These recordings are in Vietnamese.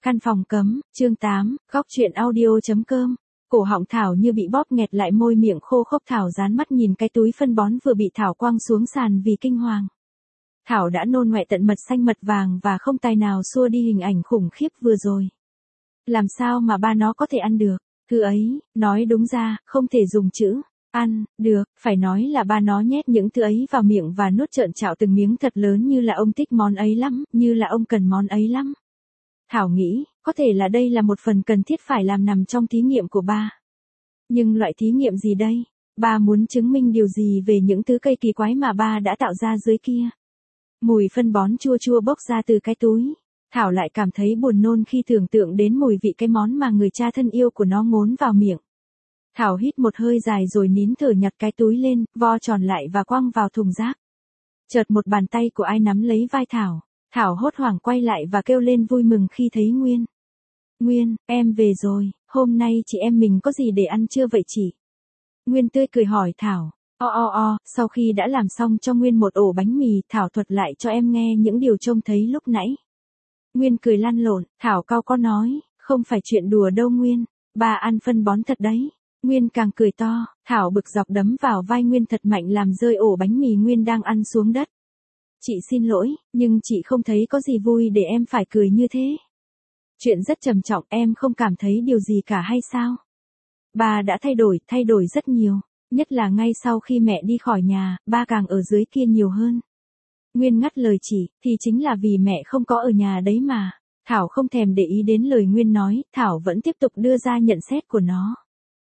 Căn phòng cấm, chương 8, góc truyện audio.com. Cổ họng Thảo như bị bóp nghẹt lại, môi miệng khô khốc. Thảo dán mắt nhìn cái túi phân bón vừa bị Thảo quăng xuống sàn vì kinh hoàng. Thảo đã nôn ngoẹ tận mật xanh mật vàng và không tài nào xua đi hình ảnh khủng khiếp vừa rồi. Làm sao mà ba nó có thể ăn được? Thứ ấy, nói đúng ra, không thể dùng chữ ăn được, phải nói là ba nó nhét những thứ ấy vào miệng và nuốt trợn trạo từng miếng thật lớn, như là ông thích món ấy lắm, như là ông cần món ấy lắm. Thảo nghĩ, có thể là đây là một phần cần thiết phải làm nằm trong thí nghiệm của ba. Nhưng loại thí nghiệm gì đây? Ba muốn chứng minh điều gì về những thứ cây kỳ quái mà ba đã tạo ra dưới kia? Mùi phân bón chua chua bốc ra từ cái túi. Thảo lại cảm thấy buồn nôn khi tưởng tượng đến mùi vị cái món mà người cha thân yêu của nó ngốn vào miệng. Thảo hít một hơi dài rồi nín thở nhặt cái túi lên, vo tròn lại và quăng vào thùng rác. Chợt một bàn tay của ai nắm lấy vai Thảo. Thảo hốt hoảng quay lại và kêu lên vui mừng khi thấy Nguyên. Nguyên, em về rồi, hôm nay chị em mình có gì để ăn chưa vậy chị? Nguyên tươi cười hỏi Thảo. Sau khi đã làm xong cho Nguyên một ổ bánh mì, Thảo thuật lại cho em nghe những điều trông thấy lúc nãy. Nguyên cười lăn lộn, Thảo cau có nói, không phải chuyện đùa đâu Nguyên, ba ăn phân bón thật đấy. Nguyên càng cười to, Thảo bực dọc đấm vào vai Nguyên thật mạnh làm rơi ổ bánh mì Nguyên đang ăn xuống đất. Chị xin lỗi, nhưng chị không thấy có gì vui để em phải cười như thế. Chuyện rất trầm trọng, em không cảm thấy điều gì cả hay sao? Ba đã thay đổi rất nhiều, nhất là ngay sau khi mẹ đi khỏi nhà, ba càng ở dưới kia nhiều hơn. Nguyên ngắt lời chị, thì chính là vì mẹ không có ở nhà đấy mà. Thảo không thèm để ý đến lời Nguyên nói, Thảo vẫn tiếp tục đưa ra nhận xét của nó.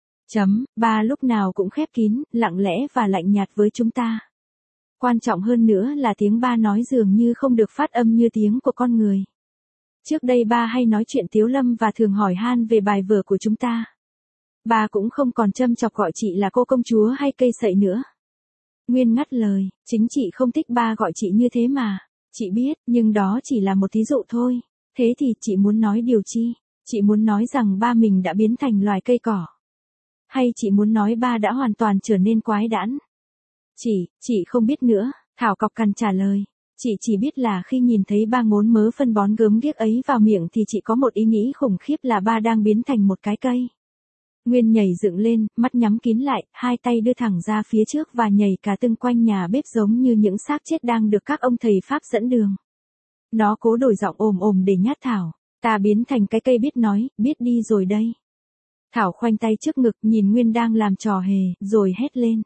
Ba lúc nào cũng khép kín, lặng lẽ và lạnh nhạt với chúng ta. Quan trọng hơn nữa là tiếng ba nói dường như không được phát âm như tiếng của con người. Trước đây ba hay nói chuyện tiếu lâm và thường hỏi han về bài vở của chúng ta. Ba cũng không còn châm chọc gọi chị là cô công chúa hay cây sậy nữa. Nguyên ngắt lời, chính chị không thích ba gọi chị như thế mà. Chị biết, nhưng đó chỉ là một thí dụ thôi. Thế thì chị muốn nói điều chi? Chị muốn nói rằng ba mình đã biến thành loài cây cỏ. Hay chị muốn nói ba đã hoàn toàn trở nên quái đản? Chị không biết nữa, Thảo cọc cằn trả lời. Chị chỉ biết là khi nhìn thấy ba ngốn mớ phân bón gớm ghiếc ấy vào miệng thì chị có một ý nghĩ khủng khiếp là ba đang biến thành một cái cây. Nguyên nhảy dựng lên, mắt nhắm kín lại, hai tay đưa thẳng ra phía trước và nhảy cả tưng quanh nhà bếp giống như những xác chết đang được các ông thầy Pháp dẫn đường. Nó cố đổi giọng ồm để nhát Thảo. Ta biến thành cái cây biết nói, biết đi rồi đây. Thảo khoanh tay trước ngực nhìn Nguyên đang làm trò hề, rồi hét lên.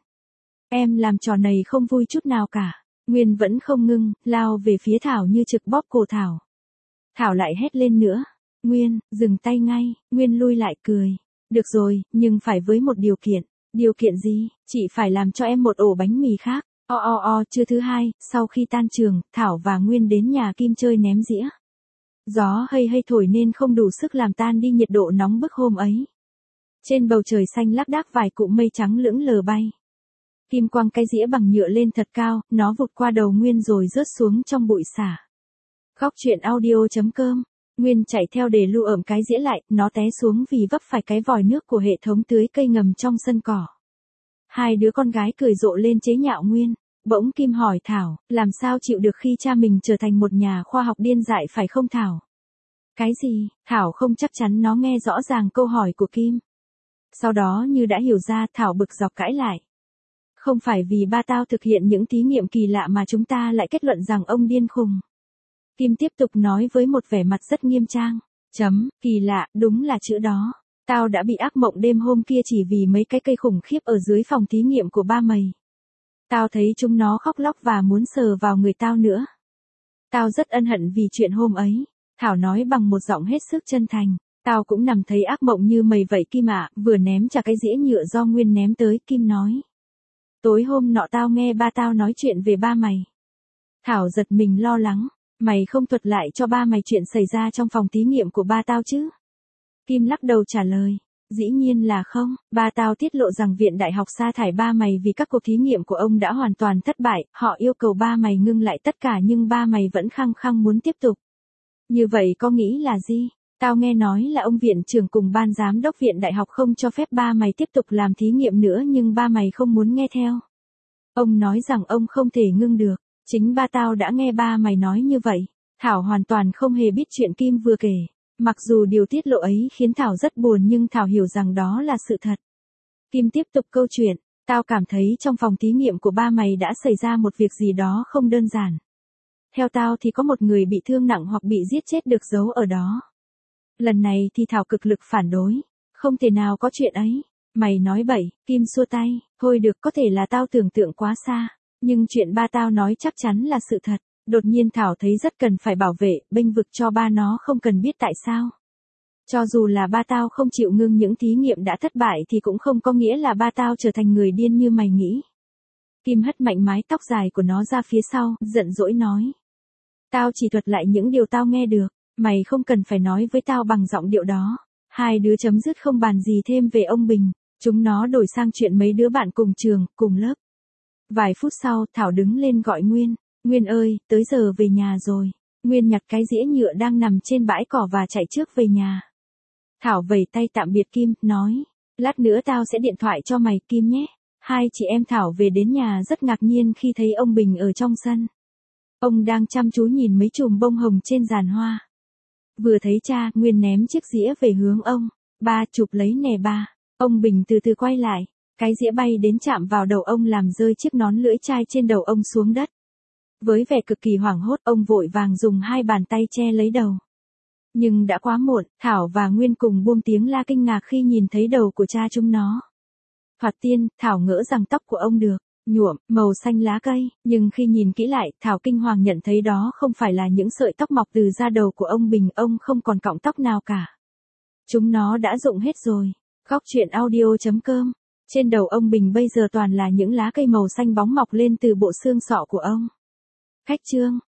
Em làm trò này không vui chút nào cả. Nguyên vẫn không ngưng, lao về phía Thảo như trực bóp cổ Thảo. Thảo lại hét lên nữa. Nguyên, dừng tay ngay. Nguyên lui lại cười. Được rồi, nhưng phải với một điều kiện. Điều kiện gì? Chị phải làm cho em một ổ bánh mì khác. Trưa thứ hai, sau khi tan trường, Thảo và Nguyên đến nhà Kim chơi ném dĩa. Gió hây thổi nên không đủ sức làm tan đi nhiệt độ nóng bức hôm ấy. Trên bầu trời xanh lác đác vài cụm mây trắng lững lờ bay. Kim quăng cái dĩa bằng nhựa lên thật cao, nó vụt qua đầu Nguyên rồi rớt xuống trong bụi xả. Góc truyện audio.com. Nguyên chạy theo để lưu ẩm cái dĩa lại, nó té xuống vì vấp phải cái vòi nước của hệ thống tưới cây ngầm trong sân cỏ. Hai đứa con gái cười rộ lên chế nhạo Nguyên. Bỗng Kim hỏi Thảo, làm sao chịu được khi cha mình trở thành một nhà khoa học điên dại phải không Thảo? Cái gì? Thảo không chắc chắn nó nghe rõ ràng câu hỏi của Kim. Sau đó như đã hiểu ra, Thảo bực dọc cãi lại. Không phải vì ba tao thực hiện những thí nghiệm kỳ lạ mà chúng ta lại kết luận rằng ông điên khùng. Kim tiếp tục nói với một vẻ mặt rất nghiêm trang. Kỳ lạ, đúng là chữ đó. Tao đã bị ác mộng đêm hôm kia chỉ vì mấy cái cây khủng khiếp ở dưới phòng thí nghiệm của ba mày. Tao thấy chúng nó khóc lóc và muốn sờ vào người tao nữa. Tao rất ân hận vì chuyện hôm ấy. Thảo nói bằng một giọng hết sức chân thành. Tao cũng nằm thấy ác mộng như mày vậy Kim ạ. Vừa ném trả cái dĩa nhựa do Nguyên ném tới, Kim nói. Tối hôm nọ tao nghe ba tao nói chuyện về ba mày. Thảo giật mình lo lắng. Mày không thuật lại cho ba mày chuyện xảy ra trong phòng thí nghiệm của ba tao chứ? Kim lắc đầu trả lời. Dĩ nhiên là không, ba tao tiết lộ rằng viện đại học sa thải ba mày vì các cuộc thí nghiệm của ông đã hoàn toàn thất bại, họ yêu cầu ba mày ngưng lại tất cả nhưng ba mày vẫn khăng khăng muốn tiếp tục. Như vậy có nghĩ là gì? Tao nghe nói là ông viện trưởng cùng ban giám đốc viện đại học không cho phép ba mày tiếp tục làm thí nghiệm nữa nhưng ba mày không muốn nghe theo. Ông nói rằng ông không thể ngưng được, chính ba tao đã nghe ba mày nói như vậy. Thảo hoàn toàn không hề biết chuyện Kim vừa kể. Mặc dù điều tiết lộ ấy khiến Thảo rất buồn nhưng Thảo hiểu rằng đó là sự thật. Kim tiếp tục câu chuyện, tao cảm thấy trong phòng thí nghiệm của ba mày đã xảy ra một việc gì đó không đơn giản. Theo tao thì có một người bị thương nặng hoặc bị giết chết được giấu ở đó. Lần này thì Thảo cực lực phản đối. Không thể nào có chuyện ấy. Mày nói bậy, Kim xua tay. Thôi được, có thể là tao tưởng tượng quá xa. Nhưng chuyện ba tao nói chắc chắn là sự thật. Đột nhiên Thảo thấy rất cần phải bảo vệ, bênh vực cho ba nó không cần biết tại sao. Cho dù là ba tao không chịu ngưng những thí nghiệm đã thất bại thì cũng không có nghĩa là ba tao trở thành người điên như mày nghĩ. Kim hất mạnh mái tóc dài của nó ra phía sau, giận dỗi nói. Tao chỉ thuật lại những điều tao nghe được, mày không cần phải nói với tao bằng giọng điệu đó. Hai đứa chấm dứt không bàn gì thêm về ông Bình, chúng nó đổi sang chuyện mấy đứa bạn cùng trường, cùng lớp. Vài phút sau, Thảo đứng lên gọi Nguyên. Nguyên ơi, tới giờ về nhà rồi. Nguyên nhặt cái dĩa nhựa đang nằm trên bãi cỏ và chạy trước về nhà. Thảo vẩy tay tạm biệt Kim, nói. Lát nữa tao sẽ điện thoại cho mày Kim nhé. Hai chị em Thảo về đến nhà rất ngạc nhiên khi thấy ông Bình ở trong sân. Ông đang chăm chú nhìn mấy chùm bông hồng trên giàn hoa. Vừa thấy cha, Nguyên ném chiếc dĩa về hướng ông. Ba, chụp lấy nè ba. Ông Bình từ từ quay lại. Cái dĩa bay đến chạm vào đầu ông làm rơi chiếc nón lưỡi chai trên đầu ông xuống đất. Với vẻ cực kỳ hoảng hốt, ông vội vàng dùng hai bàn tay che lấy đầu. Nhưng đã quá muộn, Thảo và Nguyên cùng buông tiếng la kinh ngạc khi nhìn thấy đầu của cha chúng nó. Thoạt tiên, Thảo ngỡ rằng tóc của ông được nhuộm màu xanh lá cây, nhưng khi nhìn kỹ lại, Thảo kinh hoàng nhận thấy đó không phải là những sợi tóc mọc từ da đầu của ông Bình, ông không còn cọng tóc nào cả. Chúng nó đã rụng hết rồi. Góc truyện audio.com. Trên đầu ông Bình bây giờ toàn là những lá cây màu xanh bóng mọc lên từ bộ xương sọ của ông. Khách chương.